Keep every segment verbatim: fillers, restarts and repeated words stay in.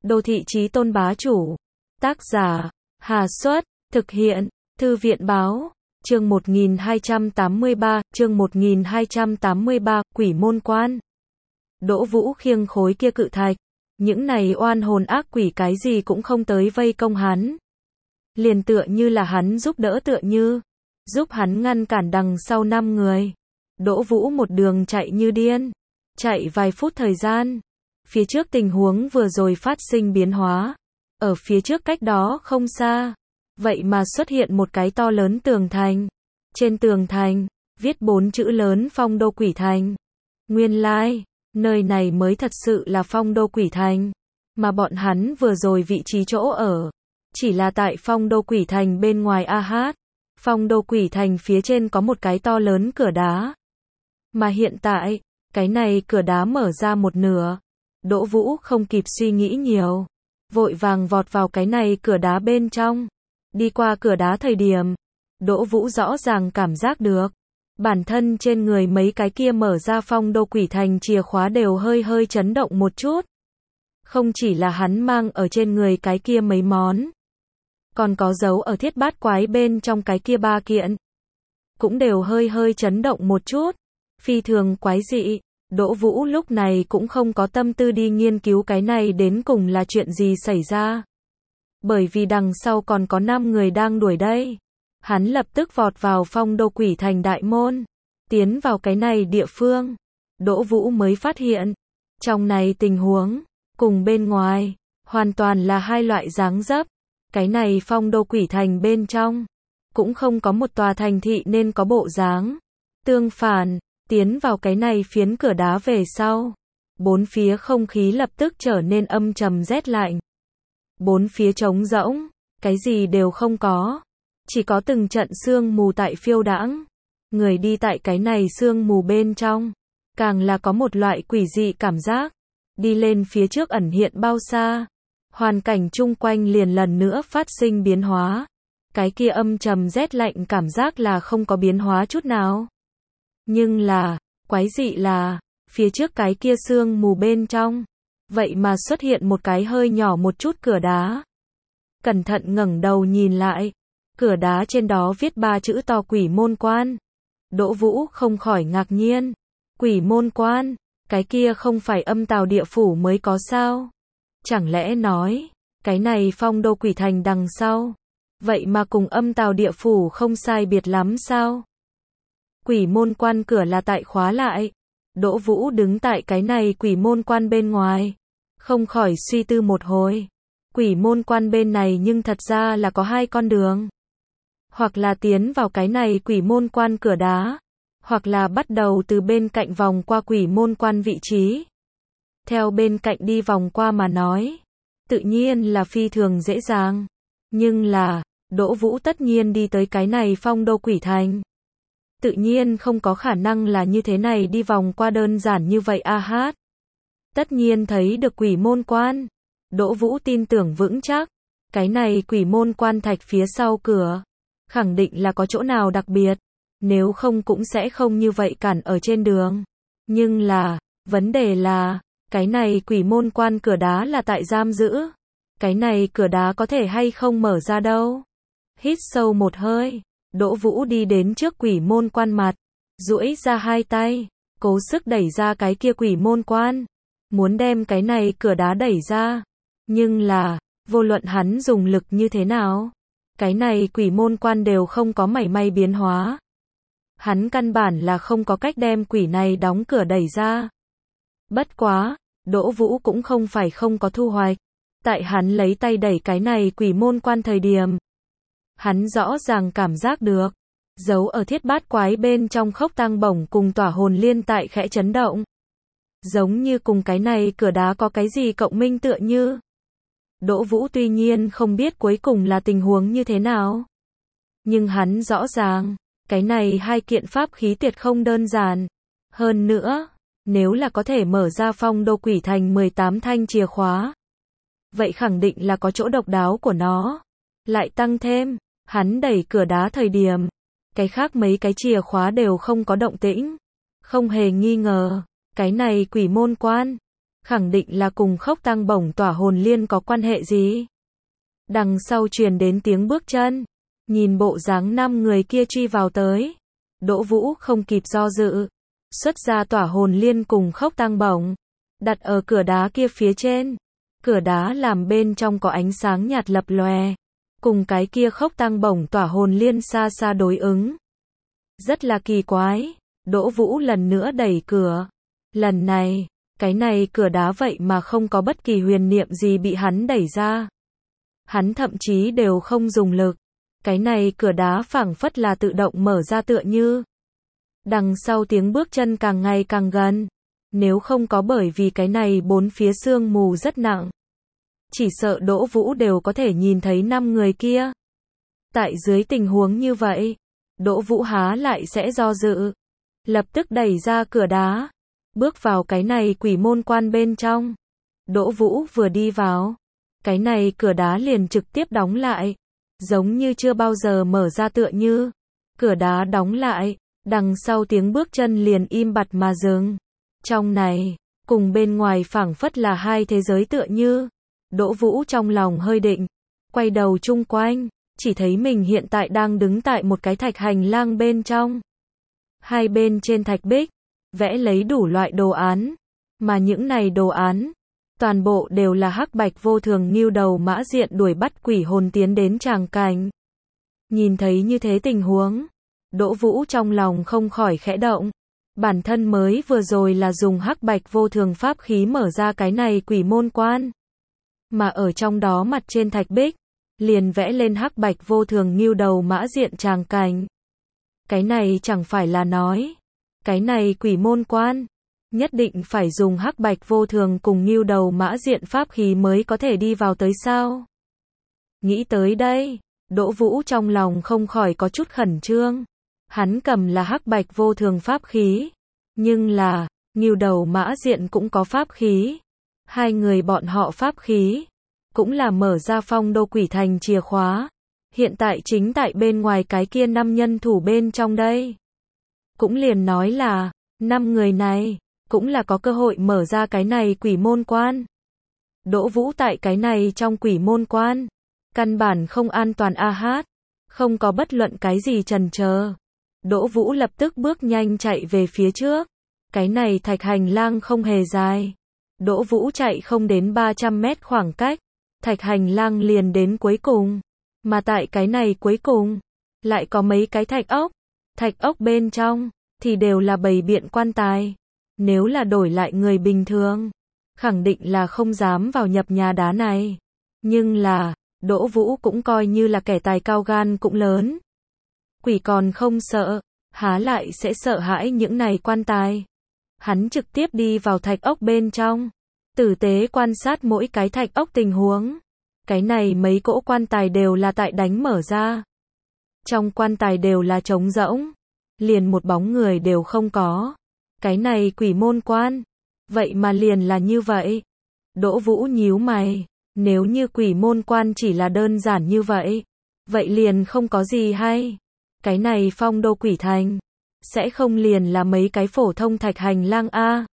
Đô thị chí tôn bá chủ. Tác giả, Hà Xuất, thực hiện, Thư viện Báo, chương một nghìn hai trăm tám mươi ba, chương một nghìn hai trăm tám mươi ba, Quỷ Môn Quan. Đỗ Vũ khiêng khối kia cự thạch, những này oan hồn ác quỷ cái gì cũng không tới vây công hắn. Liền tựa như là hắn giúp đỡ tựa như, giúp hắn ngăn cản đằng sau năm người. Đỗ Vũ một đường chạy như điên, chạy vài phút thời gian. Phía trước tình huống vừa rồi phát sinh biến hóa. Ở phía trước cách đó không xa, vậy mà xuất hiện một cái to lớn tường thành. Trên tường thành, viết bốn chữ lớn Phong Đô Quỷ Thành. Nguyên lai, like, nơi này mới thật sự là Phong Đô Quỷ Thành, mà bọn hắn vừa rồi vị trí chỗ ở, chỉ là tại Phong Đô Quỷ Thành bên ngoài a hát. Phong Đô Quỷ Thành phía trên có một cái to lớn cửa đá. Mà hiện tại, cái này cửa đá mở ra một nửa. Đỗ Vũ không kịp suy nghĩ nhiều, vội vàng vọt vào cái này cửa đá bên trong. Đi qua cửa đá thời điểm, Đỗ Vũ rõ ràng cảm giác được, bản thân trên người mấy cái kia mở ra Phong Đô Quỷ Thành chìa khóa đều hơi hơi chấn động một chút. Không chỉ là hắn mang ở trên người cái kia mấy món, còn có dấu ở thiết bát quái bên trong cái kia ba kiện, cũng đều hơi hơi chấn động một chút. Phi thường quái dị. Đỗ Vũ lúc này cũng không có tâm tư đi nghiên cứu cái này đến cùng là chuyện gì xảy ra. Bởi vì đằng sau còn có năm người đang đuổi đây. Hắn lập tức vọt vào Phong Đô Quỷ Thành đại môn. Tiến vào cái này địa phương. Đỗ Vũ mới phát hiện, trong này tình huống, cùng bên ngoài, hoàn toàn là hai loại dáng dấp. Cái này Phong Đô Quỷ Thành bên trong, cũng không có một tòa thành thị nên có bộ dáng. Tương phản, tiến vào cái này phiến cửa đá về sau, bốn phía không khí lập tức trở nên âm trầm rét lạnh. Bốn phía trống rỗng, cái gì đều không có, chỉ có từng trận sương mù tại phiêu đãng. Người đi tại cái này sương mù bên trong, càng là có một loại quỷ dị cảm giác. Đi lên phía trước ẩn hiện bao xa, hoàn cảnh chung quanh liền lần nữa phát sinh biến hóa. Cái kia âm trầm rét lạnh cảm giác là không có biến hóa chút nào. Nhưng là, quái dị là, phía trước cái kia sương mù bên trong, vậy mà xuất hiện một cái hơi nhỏ một chút cửa đá. Cẩn thận ngẩng đầu nhìn lại, cửa đá trên đó viết ba chữ to Quỷ Môn Quan. Đỗ Vũ không khỏi ngạc nhiên. Quỷ Môn Quan, cái kia không phải Âm Tào Địa Phủ mới có sao? Chẳng lẽ nói, cái này Phong Đô Quỷ Thành đằng sau, vậy mà cùng Âm Tào Địa Phủ không sai biệt lắm sao? Quỷ Môn Quan cửa là tại khóa lại. Đỗ Vũ đứng tại cái này Quỷ Môn Quan bên ngoài, không khỏi suy tư một hồi. Quỷ Môn Quan bên này nhưng thật ra là có hai con đường. Hoặc là tiến vào cái này Quỷ Môn Quan cửa đá, hoặc là bắt đầu từ bên cạnh vòng qua Quỷ Môn Quan vị trí. Theo bên cạnh đi vòng qua mà nói, tự nhiên là phi thường dễ dàng. Nhưng là, Đỗ Vũ tất nhiên đi tới cái này Phong Đô Quỷ Thành, tự nhiên không có khả năng là như thế này đi vòng qua đơn giản như vậy a hát. Tất nhiên thấy được Quỷ Môn Quan. Đỗ Vũ tin tưởng vững chắc, cái này Quỷ Môn Quan thạch phía sau cửa, khẳng định là có chỗ nào đặc biệt, nếu không cũng sẽ không như vậy cản ở trên đường. Nhưng là, vấn đề là, cái này Quỷ Môn Quan cửa đá là tại giam giữ. Cái này cửa đá có thể hay không mở ra đâu. Hít sâu một hơi, Đỗ Vũ đi đến trước Quỷ Môn Quan mặt, duỗi ra hai tay, cố sức đẩy ra cái kia Quỷ Môn Quan, muốn đem cái này cửa đá đẩy ra. Nhưng là, vô luận hắn dùng lực như thế nào, cái này Quỷ Môn Quan đều không có mảy may biến hóa. Hắn căn bản là không có cách đem quỷ này đóng cửa đẩy ra. Bất quá, Đỗ Vũ cũng không phải không có thu hoạch. Tại hắn lấy tay đẩy cái này Quỷ Môn Quan thời điểm, hắn rõ ràng cảm giác được, dấu ở thiết bát quái bên trong khốc tăng bổng cùng tỏa hồn liên tại khẽ chấn động. Giống như cùng cái này cửa đá có cái gì cộng minh tựa như. Đỗ Vũ tuy nhiên không biết cuối cùng là tình huống như thế nào, nhưng hắn rõ ràng, cái này hai kiện pháp khí tuyệt không đơn giản. Hơn nữa, nếu là có thể mở ra Phong Đô Quỷ Thành mười tám thanh chìa khóa, vậy khẳng định là có chỗ độc đáo của nó. Lại tăng thêm, hắn đẩy cửa đá thời điểm, cái khác mấy cái chìa khóa đều không có động tĩnh. Không hề nghi ngờ, cái này Quỷ Môn Quan, khẳng định là cùng Khốc Tăng Bổng Tỏa Hồn Liên có quan hệ gì. Đằng sau truyền đến tiếng bước chân, nhìn bộ dáng năm người kia truy vào tới, Đỗ Vũ không kịp do dự, xuất ra Tỏa Hồn Liên cùng Khốc Tăng Bổng, đặt ở cửa đá kia phía trên. Cửa đá làm bên trong có ánh sáng nhạt lập lòe, cùng cái kia Khốc Tăng Bổng Tỏa Hồn Liên xa xa đối ứng. Rất là kỳ quái, Đỗ Vũ lần nữa đẩy cửa. Lần này, cái này cửa đá vậy mà không có bất kỳ huyền niệm gì bị hắn đẩy ra. Hắn thậm chí đều không dùng lực. Cái này cửa đá phảng phất là tự động mở ra tựa như. Đằng sau tiếng bước chân càng ngày càng gần. Nếu không có bởi vì cái này bốn phía sương mù rất nặng, chỉ sợ Đỗ Vũ đều có thể nhìn thấy năm người kia. Tại dưới tình huống như vậy, Đỗ Vũ há lại sẽ do dự. Lập tức đẩy ra cửa đá, bước vào cái này quỷ môn quan bên trong. Đỗ Vũ vừa đi vào, cái này cửa đá liền trực tiếp đóng lại, giống như chưa bao giờ mở ra tựa như. Cửa đá đóng lại, đằng sau tiếng bước chân liền im bặt mà dừng. Trong này, cùng bên ngoài phảng phất là hai thế giới tựa như. Đỗ Vũ trong lòng hơi định, quay đầu chung quanh, chỉ thấy mình hiện tại đang đứng tại một cái thạch hành lang bên trong. Hai bên trên thạch bích, vẽ lấy đủ loại đồ án, mà những này đồ án, toàn bộ đều là hắc bạch vô thường nghêu đầu mã diện đuổi bắt quỷ hồn tiến đến tràng cảnh. Nhìn thấy như thế tình huống, Đỗ Vũ trong lòng không khỏi khẽ động. Bản thân mới vừa rồi là dùng hắc bạch vô thường pháp khí mở ra cái này quỷ môn quan. Mà ở trong đó mặt trên thạch bích, liền vẽ lên hắc bạch vô thường nghêu đầu mã diện tràng cảnh. Cái này chẳng phải là nói, cái này quỷ môn quan, nhất định phải dùng hắc bạch vô thường cùng nghêu đầu mã diện pháp khí mới có thể đi vào tới sao? Nghĩ tới đây, Đỗ Vũ trong lòng không khỏi có chút khẩn trương. Hắn cầm là hắc bạch vô thường pháp khí, nhưng là, nghêu đầu mã diện cũng có pháp khí. Hai người bọn họ pháp khí, cũng là mở ra phong đô quỷ thành chìa khóa. Hiện tại chính tại bên ngoài cái kia năm nhân thủ bên trong đây. Cũng liền nói là, năm người này, cũng là có cơ hội mở ra cái này quỷ môn quan. Đỗ Vũ tại cái này trong quỷ môn quan, căn bản không an toàn a hát, không có bất luận cái gì chần chờ. Đỗ Vũ lập tức bước nhanh chạy về phía trước. Cái này thạch hành lang không hề dài. Đỗ Vũ chạy không đến ba trăm mét khoảng cách, thạch hành lang liền đến cuối cùng. Mà tại cái này cuối cùng, lại có mấy cái thạch ốc. Thạch ốc bên trong, thì đều là bày biện quan tài. Nếu là đổi lại người bình thường, khẳng định là không dám vào nhập nhà đá này. Nhưng là, Đỗ Vũ cũng coi như là kẻ tài cao gan cũng lớn. Quỷ còn không sợ, há lại sẽ sợ hãi những này quan tài. Hắn trực tiếp đi vào thạch ốc bên trong, tử tế quan sát mỗi cái thạch ốc tình huống. Cái này mấy cỗ quan tài đều là tại đánh mở ra. Trong quan tài đều là trống rỗng, liền một bóng người đều không có. Cái này quỷ môn quan, vậy mà liền là như vậy. Đỗ Vũ nhíu mày, nếu như quỷ môn quan chỉ là đơn giản như vậy, vậy liền không có gì hay. Cái này phong đô quỷ thành, sẽ không liền là mấy cái phổ thông thạch hành lang a.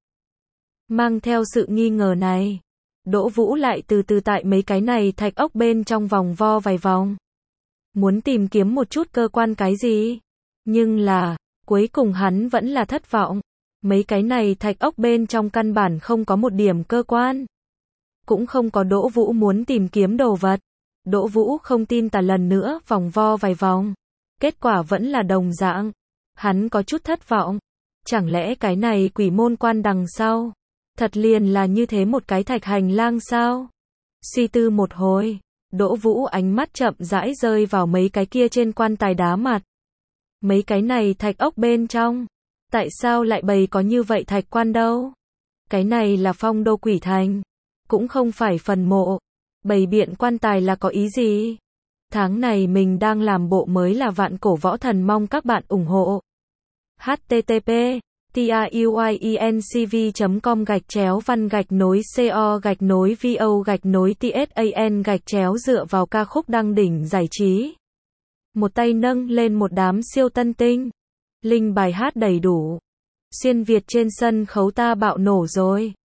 Mang theo sự nghi ngờ này, Đỗ Vũ lại từ từ tại mấy cái này thạch ốc bên trong vòng vo vài vòng. Muốn tìm kiếm một chút cơ quan cái gì. Nhưng là, cuối cùng hắn vẫn là thất vọng. Mấy cái này thạch ốc bên trong căn bản không có một điểm cơ quan. Cũng không có Đỗ Vũ muốn tìm kiếm đồ vật. Đỗ Vũ không tin tà lần nữa vòng vo vài vòng. Kết quả vẫn là đồng dạng. Hắn có chút thất vọng. Chẳng lẽ cái này quỷ môn quan đằng sau, thật liền là như thế một cái thạch hành lang sao? Suy tư một hồi, Đỗ Vũ ánh mắt chậm rãi rơi vào mấy cái kia trên quan tài đá mặt. Mấy cái này thạch ốc bên trong, tại sao lại bày có như vậy thạch quan đâu? Cái này là phong đô quỷ thành, cũng không phải phần mộ. Bày biện quan tài là có ý gì? Tháng này mình đang làm bộ mới là Vạn Cổ Võ Thần, mong các bạn ủng hộ. H T T P TIUIENCV chấm com gạch chéo văn gạch nối CO gạch nối VO gạch nối TSAN gạch chéo dựa vào ca khúc đăng đỉnh giải trí. Một tay nâng lên một đám siêu tân tinh. Linh bài hát đầy đủ. Xuyên Việt trên sân khấu ta bạo nổ rồi.